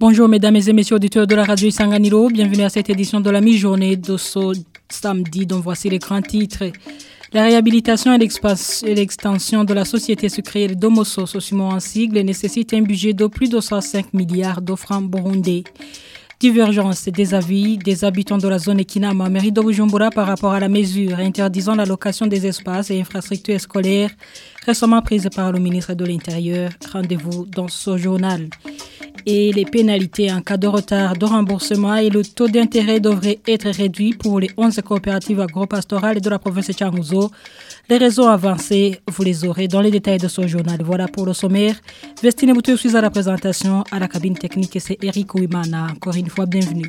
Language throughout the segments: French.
Bonjour mesdames et messieurs auditeurs de la radio Isanganiro, bienvenue à cette édition de la mi-journée de ce samedi dont voici les grands titres. La réhabilitation et l'extension de la société sucrière Domoso, Sosimo en sigle, nécessite un budget de plus de 105 milliards de francs burundais. Divergence des avis des habitants de la zone Ekinama, mairie de Bujumbura par rapport à la mesure interdisant la location des espaces et infrastructures scolaires récemment prise par le ministre de l'Intérieur. Rendez-vous dans ce journal. Et les pénalités en cas de retard de remboursement et le taux d'intérêt devraient être réduits pour les 11 coopératives agro-pastorales de la province de Changuzo. Les réseaux avancés, vous les aurez dans les détails de ce journal. Voilà pour le sommaire. Vestine Boutou suis à la présentation. À la cabine technique, c'est Eric Ouimana. Encore une fois, bienvenue.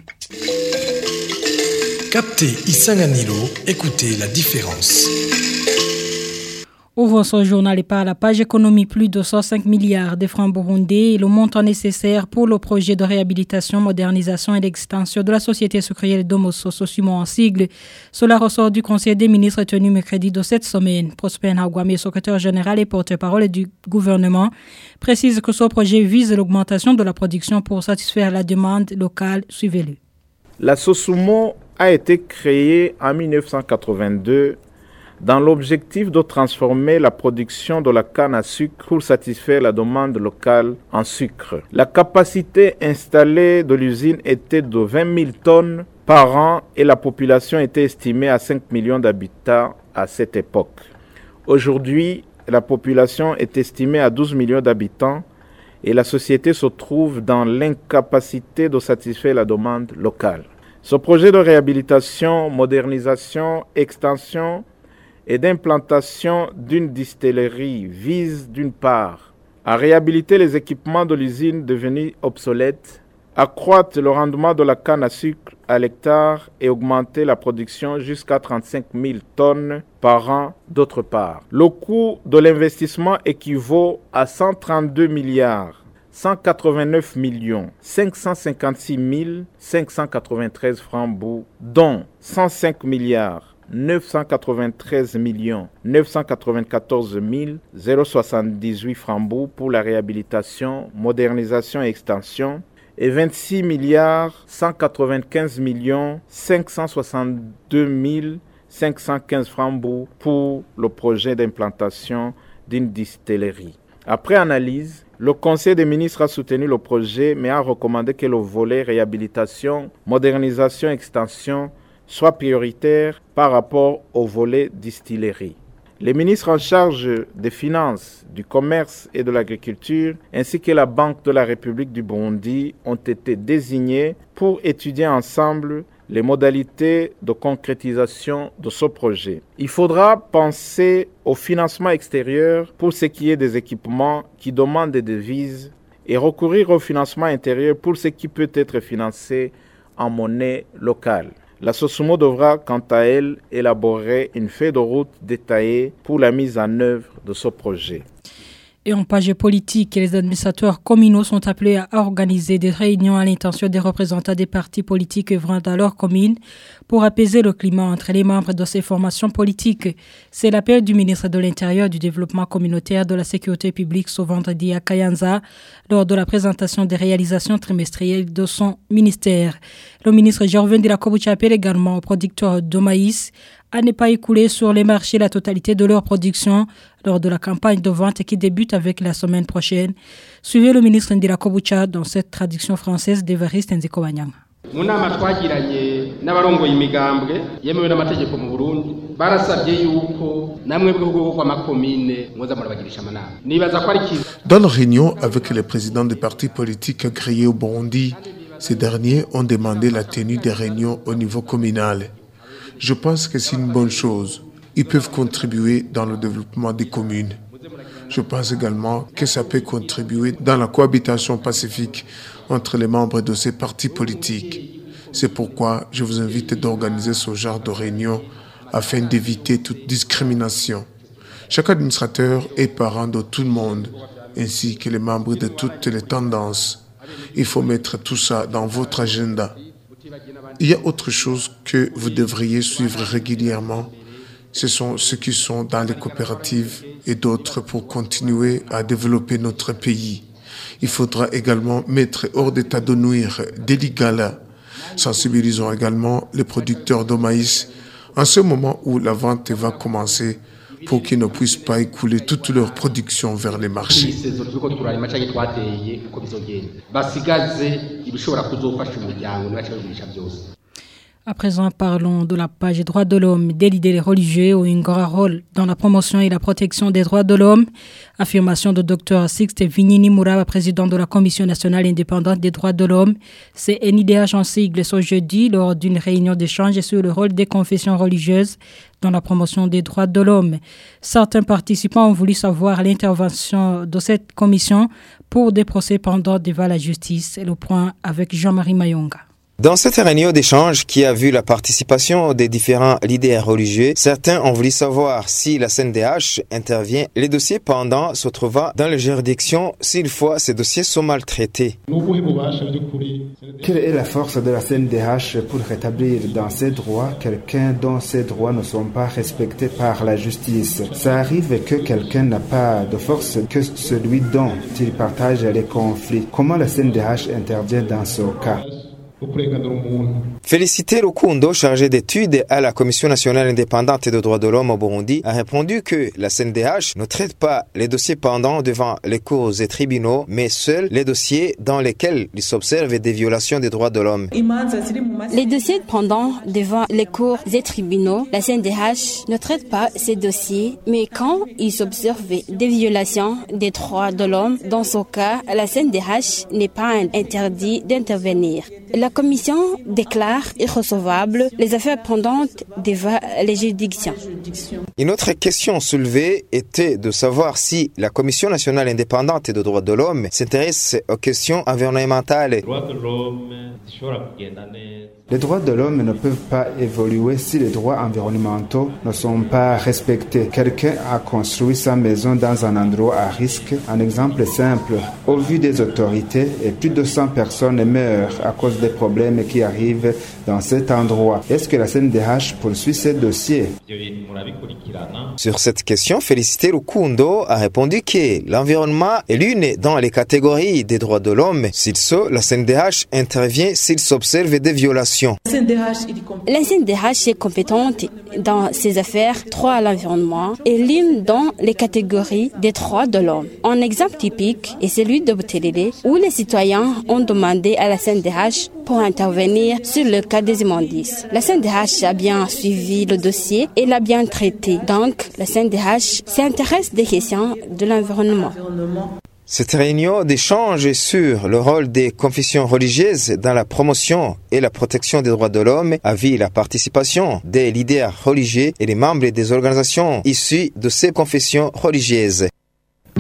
Captez Isanganiro, écoutez la différence. Ouvrons ce journal et par la page économie, plus de 105 milliards de francs burundais et le montant nécessaire pour le projet de réhabilitation, modernisation et d'extension de la société sucrière Domoso, Sosimo en sigle. Cela ressort du Conseil des ministres tenu mercredi de cette semaine. Prosper Ntagwami, secrétaire général et porte-parole du gouvernement, précise que ce projet vise l'augmentation de la production pour satisfaire la demande locale. Suivez-le. La Sosimo a été créée en 1982 dans l'objectif de transformer la production de la canne à sucre pour satisfaire la demande locale en sucre. La capacité installée de l'usine était de 20 000 tonnes par an et la population était estimée à 5 millions d'habitants à cette époque. Aujourd'hui, la population est estimée à 12 millions d'habitants et la société se trouve dans l'incapacité de satisfaire la demande locale. Ce projet de réhabilitation, modernisation, extension et d'implantation d'une distillerie vise d'une part à réhabiliter les équipements de l'usine devenus obsolètes, accroître le rendement de la canne à sucre à l'hectare et augmenter la production jusqu'à 35 000 tonnes par an d'autre part. Le coût de l'investissement équivaut à 132 milliards 189 millions 556 593 francs BOU, dont 105 milliards 993 994 078 francs BOU pour la réhabilitation, modernisation et extension et 26 milliards 195 562 515 francs BOU pour le projet d'implantation d'une distillerie. Après analyse, le Conseil des ministres a soutenu le projet mais a recommandé que le volet réhabilitation, modernisation et extension soit prioritaire par rapport au volet distillerie. Les ministres en charge des finances, du commerce et de l'agriculture, ainsi que la Banque de la République du Burundi, ont été désignés pour étudier ensemble les modalités de concrétisation de ce projet. Il faudra penser au financement extérieur pour ce qui est des équipements qui demandent des devises et recourir au financement intérieur pour ce qui peut être financé en monnaie locale. La Sosimo devra, quant à elle, élaborer une feuille de route détaillée pour la mise en œuvre de ce projet. Et en page politique, les administrateurs communaux sont appelés à organiser des réunions à l'intention des représentants des partis politiques œuvrant dans leur commune pour apaiser le climat entre les membres de ces formations politiques. C'est l'appel du ministre de l'Intérieur, du Développement communautaire, de la Sécurité publique ce vendredi à Kayanza lors de la présentation des réalisations trimestrielles de son ministère. Le ministre Gervin Dirakobucha appelle également aux producteurs de maïs à ne pas écouler sur les marchés la totalité de leur production lors de la campagne de vente qui débute avec la semaine prochaine. Suivez le ministre Ndira Kobucha dans cette traduction française d'Evariste Nzikobanyanga. Mu nama twagiranye n'abarongoye imigambwe yemewe n'amategeko mu Burundi barasabye yuko namwe bw'ubwoko kw'amakomine mwoza murabagirisha amanama. Nibaza ko ari kiza. Dans la réunion avec les présidents des partis politiques agréés au Burundi, ces derniers ont demandé la tenue des réunions au niveau communal. Je pense que c'est une bonne chose. Ils peuvent contribuer dans le développement des communes. Je pense également que ça peut contribuer dans la cohabitation pacifique entre les membres de ces partis politiques. C'est pourquoi je vous invite d'organiser ce genre de réunion afin d'éviter toute discrimination. Chaque administrateur est parent de tout le monde, ainsi que les membres de toutes les tendances. Il faut mettre tout ça dans votre agenda. Il y a autre chose que vous devriez suivre régulièrement. Ce sont ceux qui sont dans les coopératives et d'autres pour continuer à développer notre pays. Il faudra également mettre hors d'état de nuire des Lingala. Sensibilisons également les producteurs de maïs en ce moment où la vente va commencer pour qu'ils ne puissent pas écouler toute leur production vers les marchés. À présent, parlons de la page droits de l'homme des leaders religieux ont un grand rôle dans la promotion et la protection des droits de l'homme. Affirmation de Dr Sixte Vignini Mouraba, président de la Commission nationale indépendante des droits de l'homme. C'est NIDH en sigle ce jeudi lors d'une réunion d'échange sur le rôle des confessions religieuses dans la promotion des droits de l'homme. Certains participants ont voulu savoir l'intervention de cette commission pour des procès pendant devant la justice. Et le point avec Jean-Marie Mayonga. Dans cette réunion d'échange qui a vu la participation des différents leaders religieux, certains ont voulu savoir si la CNDH intervient les dossiers pendants se trouvant dans les juridictions s'il faut ces dossiers sont maltraités. Quelle est la force de la CNDH pour rétablir dans ses droits quelqu'un dont ses droits ne sont pas respectés par la justice? Ça arrive que quelqu'un n'a pas de force que celui dont il partage les conflits. Comment la CNDH intervient dans ce cas? Félicité Lukundo, chargé d'études à la Commission nationale indépendante des droits de l'homme au Burundi, a répondu que la CNDH ne traite pas les dossiers pendants devant les cours et tribunaux, mais seuls les dossiers dans lesquels il s'observe des violations des droits de l'homme. Les dossiers pendants devant les cours et tribunaux, la CNDH ne traite pas ces dossiers, mais quand il s'observe des violations des droits de l'homme, dans ce cas, la CNDH n'est pas interdit d'intervenir. La Commission déclare irrecevables les affaires pendantes devant les juridictions. Une autre question soulevée était de savoir si la Commission nationale indépendante des droits de l'homme s'intéresse aux questions environnementales. Les droits de l'homme ne peuvent pas évoluer si les droits environnementaux ne sont pas respectés. Quelqu'un a construit sa maison dans un endroit à risque. Un exemple simple, au vu des autorités, et plus de 100 personnes meurent à cause des problèmes qui arrivent dans cet endroit. Est-ce que la CNDH poursuit ces dossiers? Sur cette question, Félicité Lukundo a répondu que l'environnement est l'une dans les catégories des droits de l'homme. S'il se, la CNDH intervient s'il s'observe des violations. La CNDH est compétente dans ces affaires droit à l'environnement et l'une dans les catégories des droits de l'homme. Un exemple typique est celui de Botelele, où les citoyens ont demandé à la CNDH pour intervenir sur le cas des immondices. La CNDH a bien suivi le dossier et l'a bien traité. Donc, la CNDH s'intéresse des questions de l'environnement. Cette réunion d'échange sur le rôle des confessions religieuses dans la promotion et la protection des droits de l'homme a vu la participation des leaders religieux et des membres des organisations issues de ces confessions religieuses. Vous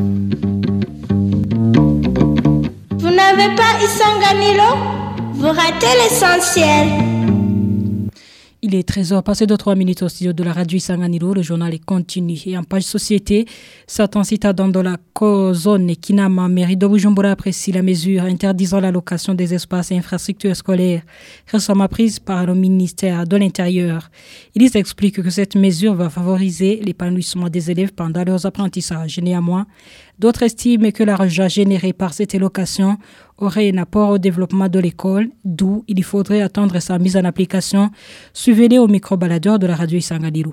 n'avez pas Isanganilo? Vous ratez l'essentiel. Il est 13h, passé de 3 minutes au studio de la radio Isanganiro. Le journal est continu. Et en page société, certains citadins de la zone Kinama, mairie de Bujumbura, apprécient la mesure interdisant la location des espaces et infrastructures scolaires récemment prise par le ministère de l'Intérieur. Ils expliquent que cette mesure va favoriser l'épanouissement des élèves pendant leurs apprentissages. Néanmoins, d'autres estiment que l'argent généré par cette location aurait un apport au développement de l'école, d'où il faudrait attendre sa mise en application. Suivez-les au micro-baladeur de la radio Isanganiro.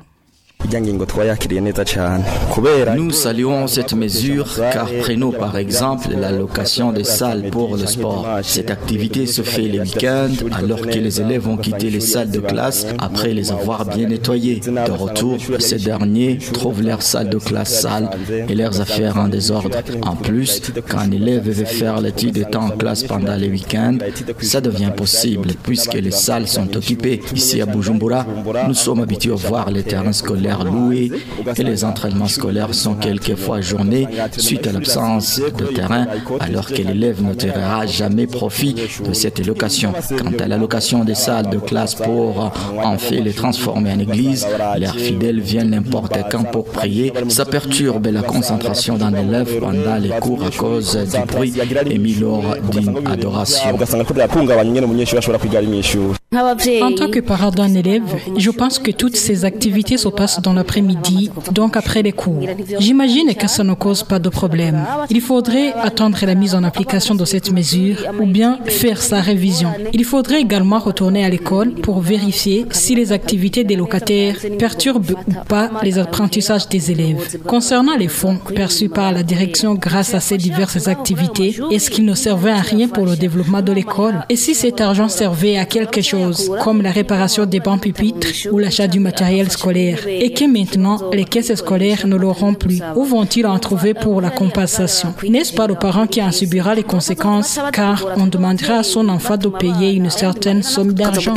Nous saluons cette mesure car prenons par exemple la location des salles pour le sport. Cette activité se fait les week-ends alors que les élèves ont quitté les salles de classe après les avoir bien nettoyées. De retour, ces derniers trouvent leurs salles de classe sales et leurs affaires en désordre. En plus, quand un élève veut faire l'étude étant en classe pendant les week-ends, ça devient possible puisque les salles sont occupées. Ici à Bujumbura, nous sommes habitués à voir les terrains scolaires loués et les entraînements scolaires sont quelquefois journés suite à l'absence de terrain alors que l'élève ne tirera jamais profit de cette location. Quant à la location des salles de classe pour en fait les transformer en église, leurs fidèles viennent n'importe quand pour prier. Ça perturbe la concentration d'un élève pendant les cours à cause du bruit émis lors d'une adoration. En tant que parent d'un élève, je pense que toutes ces activités se passent dans l'après-midi, donc après les cours. J'imagine que ça ne cause pas de problème. Il faudrait attendre la mise en application de cette mesure ou bien faire sa révision. Il faudrait également retourner à l'école pour vérifier si les activités des locataires perturbent ou pas les apprentissages des élèves. Concernant les fonds perçus par la direction grâce à ces diverses activités, est-ce qu'ils ne servaient à rien pour le développement de l'école? Et si cet argent servait à quelque chose, comme la réparation des bancs pupitres ou l'achat du matériel scolaire, et que maintenant les caisses scolaires ne l'auront plus, où vont-ils en trouver pour la compensation? N'est-ce pas le parent qui en subira les conséquences, car on demandera à son enfant de payer une certaine somme d'argent?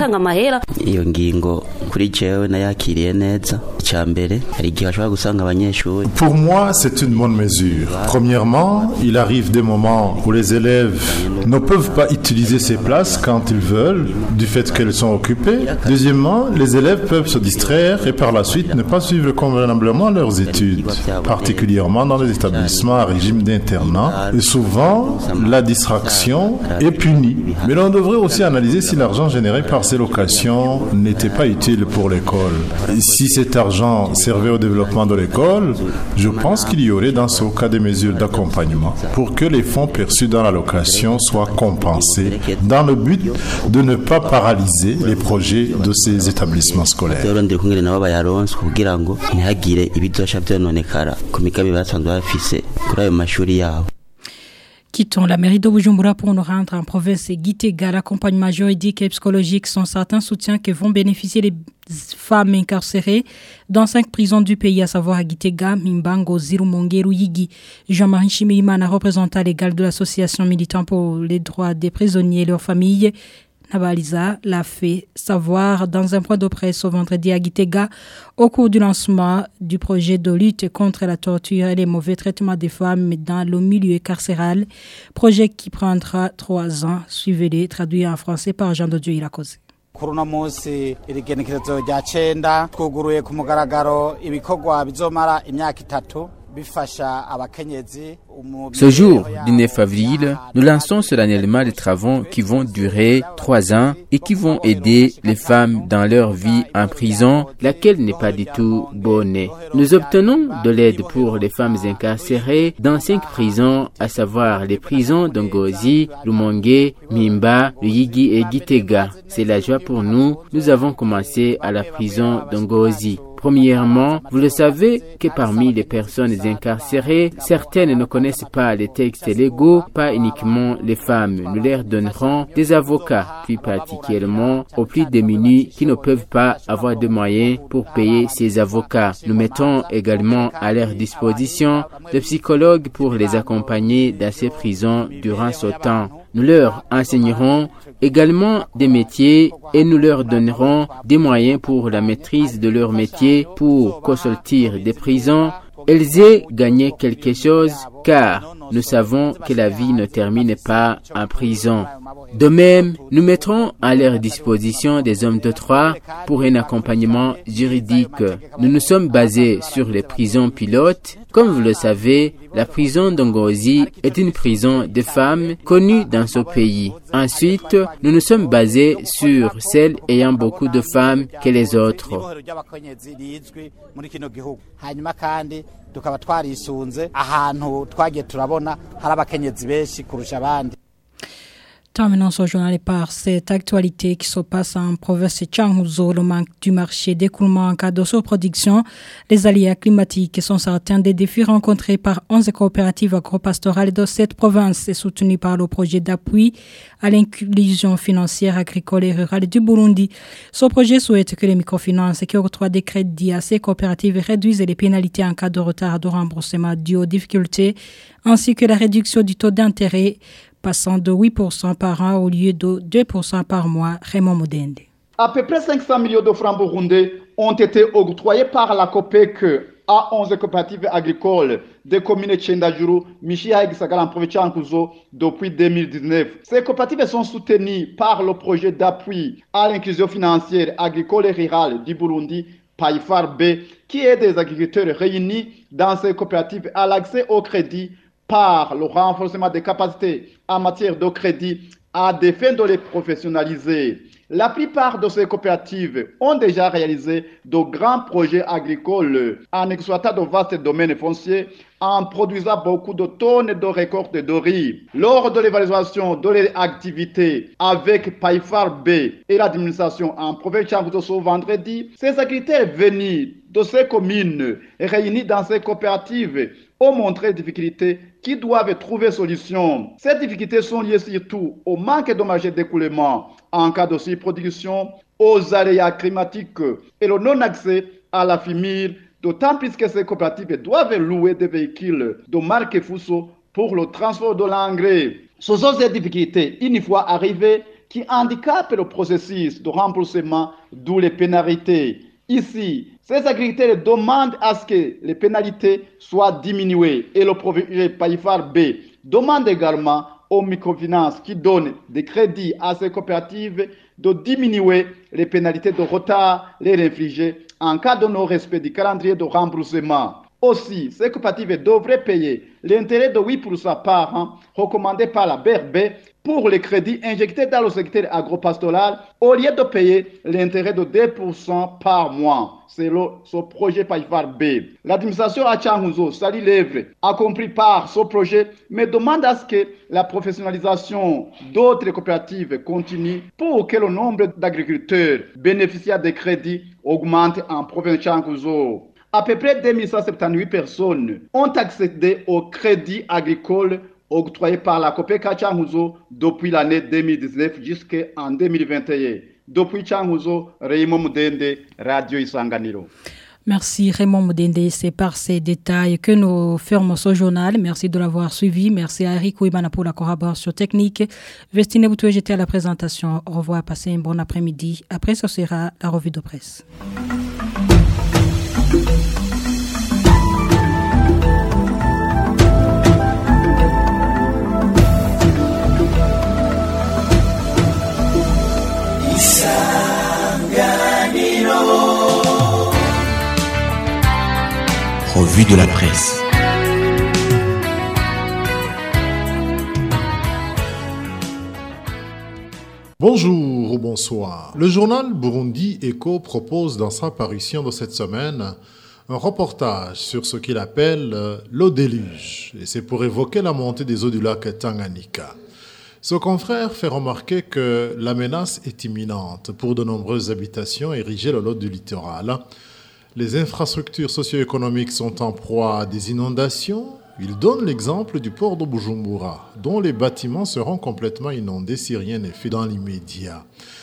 Pour moi, c'est une bonne mesure. Premièrement, il arrive des moments où les élèves ne peuvent pas utiliser ces places quand ils veulent, du fait qu'elles sont occupées. Deuxièmement, les élèves peuvent se distraire et par la suite ne pas suivre convenablement leurs études, particulièrement dans les établissements à régime d'internat. Et souvent, la distraction est punie. Mais l'on devrait aussi analyser si l'argent généré par ces locations n'était pas utile pour l'école. Et si cet argent servait au développement de l'école, je pense qu'il y aurait dans ce cas des mesures d'accompagnement pour que les fonds perçus dans la location soient compensés dans le but de ne pas paralyser les projets de ces établissements scolaires. Quittons la mairie de Bujumbura pour nous rendre en province Gitega. L'accompagnement juridique et psychologique sont certains soutiens que vont bénéficier les femmes incarcérées dans 5 prisons du pays, à savoir à Gitega, Mimbango, Zirumonge, Ruyigi. Jean-Marie Chimirimana, représentant légal de l'association militant pour les droits des prisonniers et leurs familles, Nabaliza l'a fait savoir dans un point de presse ce vendredi à Gitega au cours du lancement du projet de lutte contre la torture et les mauvais traitements des femmes dans le milieu carcéral, projet qui prendra 3 ans. Suivez-les, traduit en français par Jean de Dieu Irakoze. Kuruna munsi irigenekerezo rya 9 twuguruye ku mugaragaro ibikorwa bizomara imyaka 3 bifasha abakenyezi. Ce jour du 9 avril, nous lançons solennellement des travaux qui vont durer 3 ans et qui vont aider les femmes dans leur vie en prison, laquelle n'est pas du tout bonne. Nous obtenons de l'aide pour les femmes incarcérées dans 5 prisons, à savoir les prisons de Ngozi, Rumonge, Mimba, Ruyigi et Gitega. C'est la joie pour nous. Nous avons commencé à la prison de Ngozi. Premièrement, vous le savez que parmi les personnes incarcérées, certaines ne connaissent pas les textes légaux, pas uniquement les femmes. Nous leur donnerons des avocats, plus particulièrement aux plus démunis qui ne peuvent pas avoir de moyens pour payer ces avocats. Nous mettons également à leur disposition des psychologues pour les accompagner dans ces prisons durant ce temps. Nous leur enseignerons également des métiers et nous leur donnerons des moyens pour la maîtrise de leur métier pour qu'au sortir des prisons, elles aient gagné quelque chose car nous savons que la vie ne termine pas en prison. De même, nous mettrons à leur disposition des hommes de droit pour un accompagnement juridique. Nous nous sommes basés sur les prisons pilotes. Comme vous le savez, la prison d'Ngozi est une prison de femmes connue dans ce pays. Ensuite, nous nous sommes basés sur celles ayant beaucoup de femmes que les autres. Tukaba twarisunze ahantu twagiye turabona hari abakenyezi benshi kurusha abandi. Terminons ce journal par cette actualité qui se passe en province de Changuzo, le manque du marché d'écoulement en cas de surproduction. Les aléas climatiques sont certains des défis rencontrés par 11 coopératives agropastorales de cette province et soutenues par le projet d'appui à l'inclusion financière agricole et rurale du Burundi. Ce projet souhaite que les microfinances qui octroient des crédits à ces coopératives réduisent les pénalités en cas de retard de remboursement dû aux difficultés, ainsi que la réduction du taux d'intérêt passant de 8% par an au lieu de 2% par mois. Raymond Modende. À peu près 500 millions de francs burundais ont été octroyés par la COPEC à 11 coopératives agricoles des communes de Tchendajuru, Michia et Gisagara en province de Changuzo depuis 2019. Ces coopératives sont soutenues par le projet d'appui à l'inclusion financière agricole et rurale du Burundi, PAIFAR B, qui aide des agriculteurs réunis dans ces coopératives à l'accès au crédit par le renforcement des capacités en matière de crédit à des fins de les professionnaliser. La plupart de ces coopératives ont déjà réalisé de grands projets agricoles en exploitant de vastes domaines fonciers, en produisant beaucoup de tonnes de récoltes de riz. Lors de l'évaluation de leur activité avec Paifar B et l'administration en province Changuzo ce vendredi, ces agriculteurs venus de ces communes réunis dans ces coopératives ont montré des difficultés qui doivent trouver solution. Ces difficultés sont liées surtout au manque de marge d'écoulement en cas de surproduction, aux aléas climatiques et le non-accès à la fumure, d'autant plus que ces coopératives doivent louer des véhicules de marque Fuso pour le transport de l'engrais. Ce sont ces difficultés, une fois arrivées, qui handicapent le processus de remboursement, d'où les pénalités. Ici, ces agriculteurs demandent à ce que les pénalités soient diminuées et le projet Paifar B demande également aux microfinances qui donnent des crédits à ces coopératives de diminuer les pénalités de retard les infligées en cas de non-respect du calendrier de remboursement. Aussi, ces coopératives devraient payer l'intérêt de 8% par an recommandé par la BRB pour les crédits injectés dans le secteur agropastoral au lieu de payer l'intérêt de 2% par mois. C'est ce projet Paifar B. L'administration à Changuzo salue l'œuvre accomplie par ce projet, mais demande à ce que la professionnalisation d'autres coopératives continue pour que le nombre d'agriculteurs bénéficiaires des crédits augmente en province Changuzo. À peu près 2178 personnes ont accédé au crédit agricole octroyé par la COPECA Changuzo depuis l'année 2019 jusqu'en 2021. Depuis Changuzo, Raymond Moudende, Radio Isanganiro. Merci Raymond Moudende, c'est par ces détails que nous fermons ce journal. Merci de l'avoir suivi. Merci à Eric Ouimana pour la collaboration technique. Vestine Boutoué, j'étais à la présentation. Au revoir, passez un bon après-midi. Après, ce sera la revue de presse. Revue de la presse. Bonjour ou bonsoir. Le journal Burundi Echo propose dans sa parution de cette semaine un reportage sur ce qu'il appelle l'eau déluge. Et c'est pour évoquer la montée des eaux du lac Tanganyika. Ce confrère fait remarquer que la menace est imminente pour de nombreuses habitations érigées le long du littoral. Les infrastructures socio-économiques sont en proie à des inondations. Il donne l'exemple du port de Bujumbura, dont les bâtiments seront complètement inondés si rien n'est fait dans l'immédiat.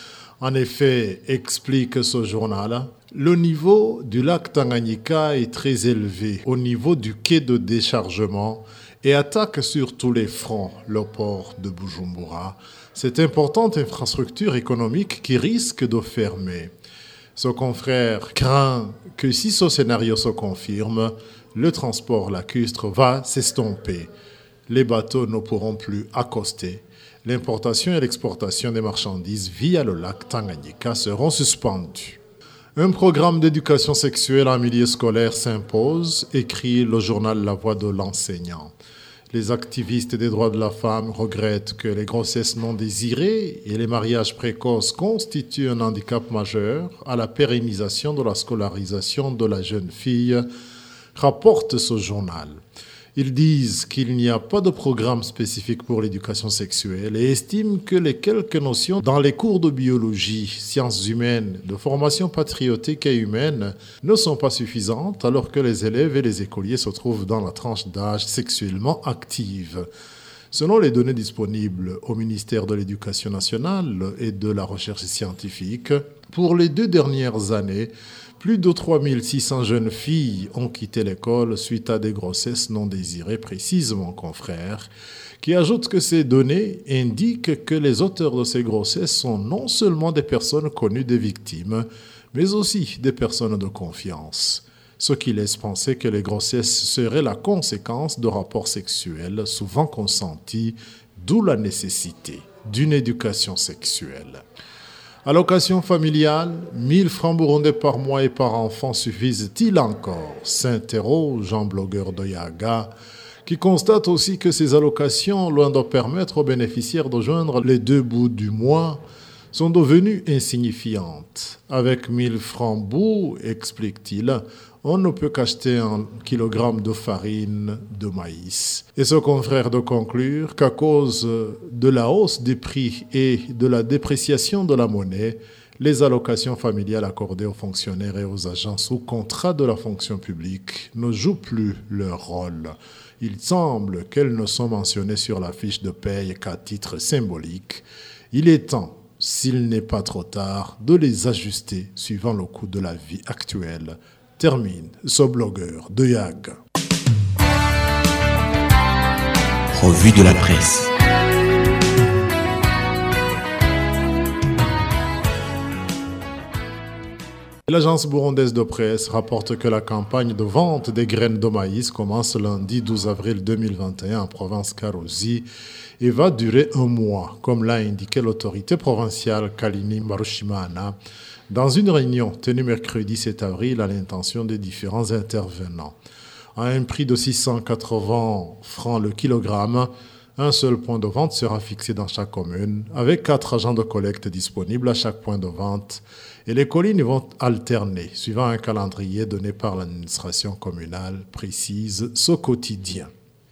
En effet, explique ce journal, le niveau du lac Tanganyika est très élevé au niveau du quai de déchargement et attaque sur tous les fronts le port de Bujumbura, cette importante infrastructure économique qui risque de fermer. Ce confrère craint que si ce scénario se confirme, le transport lacustre va s'estomper. Les bateaux ne pourront plus accoster. L'importation et l'exportation des marchandises via le lac Tanganyika seront suspendues. Un programme d'éducation sexuelle en milieu scolaire s'impose, écrit le journal La Voix de l'enseignant. Les activistes des droits de la femme regrettent que les grossesses non désirées et les mariages précoces constituent un handicap majeur à la pérennisation de la scolarisation de la jeune fille, rapporte ce journal. Ils disent qu'il n'y a pas de programme spécifique pour l'éducation sexuelle et estiment que les quelques notions dans les cours de biologie, sciences humaines, de formation patriotique et humaine ne sont pas suffisantes alors que les élèves et les écoliers se trouvent dans la tranche d'âge sexuellement active. Selon les données disponibles au ministère de l'Éducation nationale et de la recherche scientifique, pour les 2 dernières années, plus de 3600 jeunes filles ont quitté l'école suite à des grossesses non désirées, précise mon confrère, qui ajoute que ces données indiquent que les auteurs de ces grossesses sont non seulement des personnes connues des victimes, mais aussi des personnes de confiance. Ce qui laisse penser que les grossesses seraient la conséquence de rapports sexuels souvent consentis, d'où la nécessité d'une éducation sexuelle. Allocation familiale, 1000 francs burundais par mois et par enfant suffisent-ils encore ? S'interroge un blogueur de Yaga, qui constate aussi que ces allocations, loin de permettre aux bénéficiaires de joindre les 2 bouts du mois, sont devenues insignifiantes. Avec 1000 francs bourg, explique-t-il, on ne peut qu'acheter 1 kilogramme de farine de maïs. Et ce confrère de conclure qu'à cause de la hausse des prix et de la dépréciation de la monnaie, les allocations familiales accordées aux fonctionnaires et aux agents sous contrat de la fonction publique ne jouent plus leur rôle. Il semble qu'elles ne sont mentionnées sur la fiche de paye qu'à titre symbolique. Il est temps, s'il n'est pas trop tard, de les ajuster suivant le coût de la vie actuelle. Termine ce blogueur de YAG. Revue de la presse. L'agence burundaise de presse rapporte que la campagne de vente des graines de maïs commence lundi 12 avril 2021 en province Karuzi et va durer 1 mois, comme l'a indiqué l'autorité provinciale Kalini Marushimana dans une réunion tenue mercredi 7 avril à l'intention des différents intervenants. À un prix de 680 francs le kilogramme, un seul point de vente sera fixé dans chaque commune, avec 4 agents de collecte disponibles à chaque point de vente. Et les collines vont alterner, suivant un calendrier donné par l'administration communale, précise ce quotidien.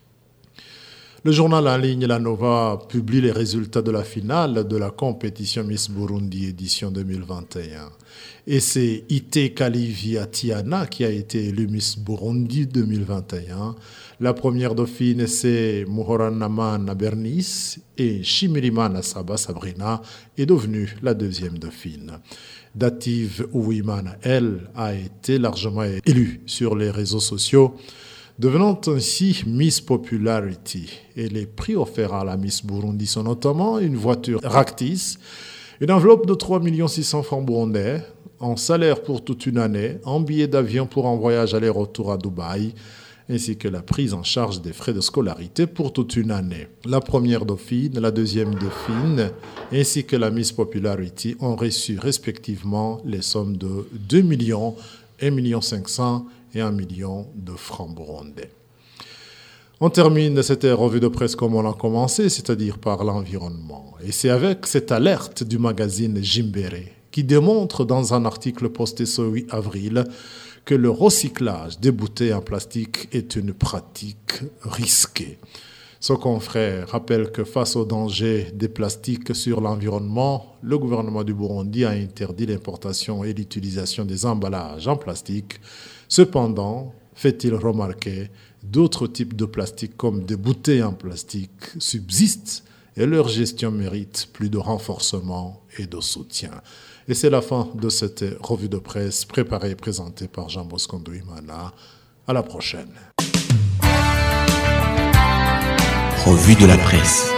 Le journal en ligne La Nova publie les résultats de la finale de la compétition Miss Burundi édition 2021. Et c'est Ite Kaliviatiana qui a été élue Miss Burundi 2021. La première dauphine, c'est Muhoranamana Bernice et Shimirimana Saba Sabrina est devenue la deuxième dauphine. Dative Uwimana, elle, a été largement élue sur les réseaux sociaux, devenant ainsi Miss Popularity. Et les prix offerts à la Miss Burundi sont notamment une voiture Ractis, une enveloppe de 3 600 francs burundais, un salaire pour toute une année, un billet d'avion pour un voyage aller-retour à Dubaï, ainsi que la prise en charge des frais de scolarité pour toute une année. La première dauphine, la deuxième dauphine, ainsi que la Miss Popularity ont reçu respectivement les sommes de 2 millions, 1 500 000 et 1 million de francs burundais. On termine cette revue de presse comme on l'a commencé, c'est-à-dire par l'environnement. Et c'est avec cette alerte du magazine Jimbere qui démontre dans un article posté ce 8 avril que le recyclage des bouteilles en plastique est une pratique risquée. Ce confrère rappelle que face au danger des plastiques sur l'environnement, le gouvernement du Burundi a interdit l'importation et l'utilisation des emballages en plastique. Cependant, fait-il remarquer, d'autres types de plastique comme des bouteilles en plastique subsistent et leur gestion mérite plus de renforcement et de soutien. Et c'est la fin de cette revue de presse préparée et présentée par Jean Bosco Ndouimana. À la prochaine. Revue de la presse.